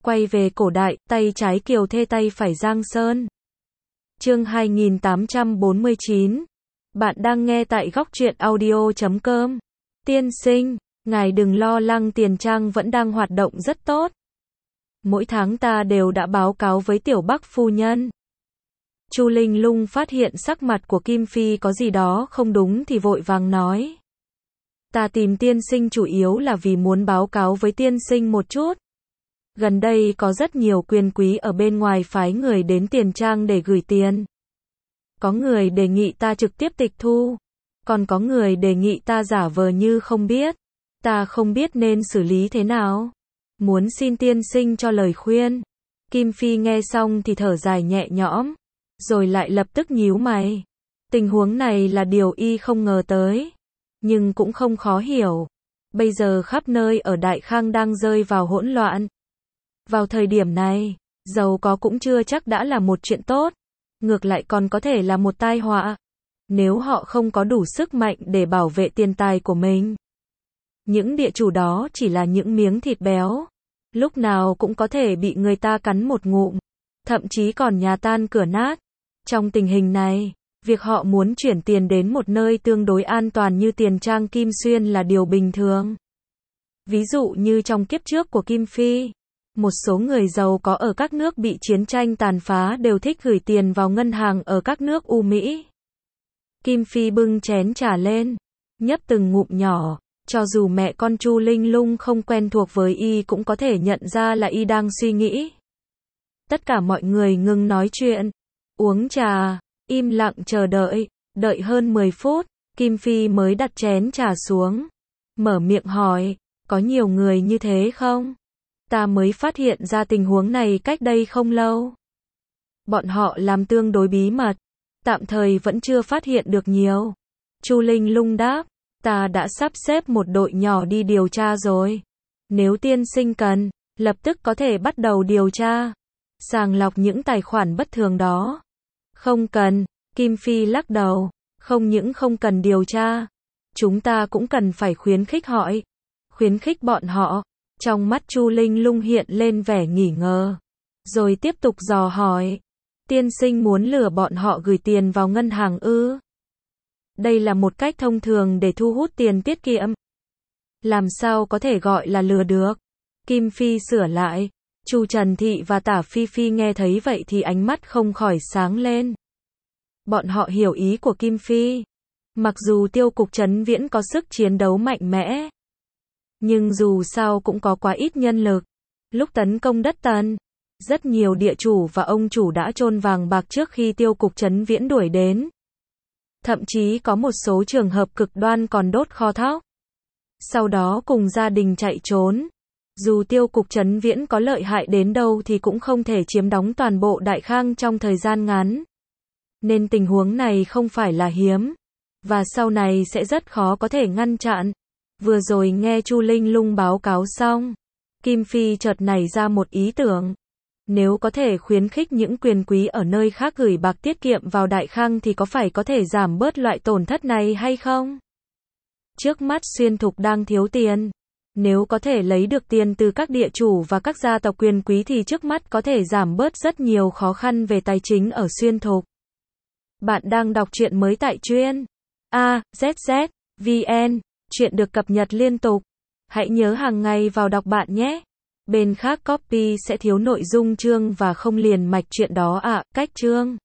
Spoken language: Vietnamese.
Quay về cổ đại, tay trái Kiều Thê tay phải Giang Sơn. Chương 2849. Bạn đang nghe tại góc truyện audio.com. Tiên sinh, ngài đừng lo lắng, tiền trang vẫn đang hoạt động rất tốt. Mỗi tháng ta đều đã báo cáo với Tiểu Bắc phu nhân. Chu Linh Lung phát hiện sắc mặt của Kim Phi có gì đó không đúng thì vội vàng nói. Ta tìm tiên sinh chủ yếu là vì muốn báo cáo với tiên sinh một chút. Gần đây có rất nhiều quyền quý ở bên ngoài phái người đến tiền trang để gửi tiền. Có người đề nghị ta trực tiếp tịch thu, còn có người đề nghị ta giả vờ như không biết. Ta không biết nên xử lý thế nào. Muốn xin tiên sinh cho lời khuyên. Kim Phi nghe xong thì thở dài nhẹ nhõm, rồi lại lập tức nhíu mày. Tình huống này là điều y không ngờ tới, nhưng cũng không khó hiểu. Bây giờ khắp nơi ở Đại Khang đang rơi vào hỗn loạn. Vào thời điểm này, giàu có cũng chưa chắc đã là một chuyện tốt, ngược lại còn có thể là một tai họa, nếu họ không có đủ sức mạnh để bảo vệ tiền tài của mình. Những địa chủ đó chỉ là những miếng thịt béo, lúc nào cũng có thể bị người ta cắn một ngụm, thậm chí còn nhà tan cửa nát. Trong tình hình này, việc họ muốn chuyển tiền đến một nơi tương đối an toàn như tiền trang Kim Xuyên là điều bình thường. Ví dụ như trong kiếp trước của Kim Phi, một số người giàu có ở các nước bị chiến tranh tàn phá đều thích gửi tiền vào ngân hàng ở các nước U Mỹ. Kim Phi bưng chén trà lên, nhấp từng ngụm nhỏ, cho dù mẹ con Chu Linh Lung không quen thuộc với y cũng có thể nhận ra là y đang suy nghĩ. Tất cả mọi người ngừng nói chuyện, uống trà, im lặng chờ đợi, đợi hơn 10 phút, Kim Phi mới đặt chén trà xuống, mở miệng hỏi, có nhiều người như thế không? Ta mới phát hiện ra tình huống này cách đây không lâu. Bọn họ làm tương đối bí mật, tạm thời vẫn chưa phát hiện được nhiều. Chu Linh Lung đáp, ta đã sắp xếp một đội nhỏ đi điều tra rồi. Nếu tiên sinh cần, lập tức có thể bắt đầu điều tra, sàng lọc những tài khoản bất thường đó. Không cần, Kim Phi lắc đầu, không những không cần điều tra, chúng ta cũng cần phải khuyến khích hỏi, khuyến khích bọn họ. Trong mắt Chu Linh Lung hiện lên vẻ nghi ngờ, rồi tiếp tục dò hỏi, tiên sinh muốn lừa bọn họ gửi tiền vào ngân hàng ư? Đây là một cách thông thường để thu hút tiền tiết kiệm. Làm sao có thể gọi là lừa được? Kim Phi sửa lại. Chu Trần Thị và Tả Phi Phi nghe thấy vậy thì ánh mắt không khỏi sáng lên. Bọn họ hiểu ý của Kim Phi. Mặc dù tiêu cục Trấn Viễn có sức chiến đấu mạnh mẽ, nhưng dù sao cũng có quá ít nhân lực. Lúc tấn công đất Tần, rất nhiều địa chủ và ông chủ đã chôn vàng bạc trước khi tiêu cục Trấn Viễn đuổi đến. Thậm chí có một số trường hợp cực đoan còn đốt kho thóc, sau đó cùng gia đình chạy trốn. Dù tiêu cục Trấn Viễn có lợi hại đến đâu thì cũng không thể chiếm đóng toàn bộ Đại Khang trong thời gian ngắn. Nên tình huống này không phải là hiếm, và sau này sẽ rất khó có thể ngăn chặn. Vừa rồi nghe Chu Linh Lung báo cáo xong, Kim Phi chợt nảy ra một ý tưởng. Nếu có thể khuyến khích những quyền quý ở nơi khác gửi bạc tiết kiệm vào Đại Khang thì có phải có thể giảm bớt loại tổn thất này hay không? Trước mắt Xuyên Thục đang thiếu tiền. Nếu có thể lấy được tiền từ các địa chủ và các gia tộc quyền quý thì trước mắt có thể giảm bớt rất nhiều khó khăn về tài chính ở Xuyên Thục. Bạn đang đọc truyện mới tại truyện AZZ.vn. Chuyện được cập nhật liên tục. Hãy nhớ hàng ngày vào đọc bạn nhé. Bên khác copy sẽ thiếu nội dung chương và không liền mạch chuyện đó ạ. Cách chương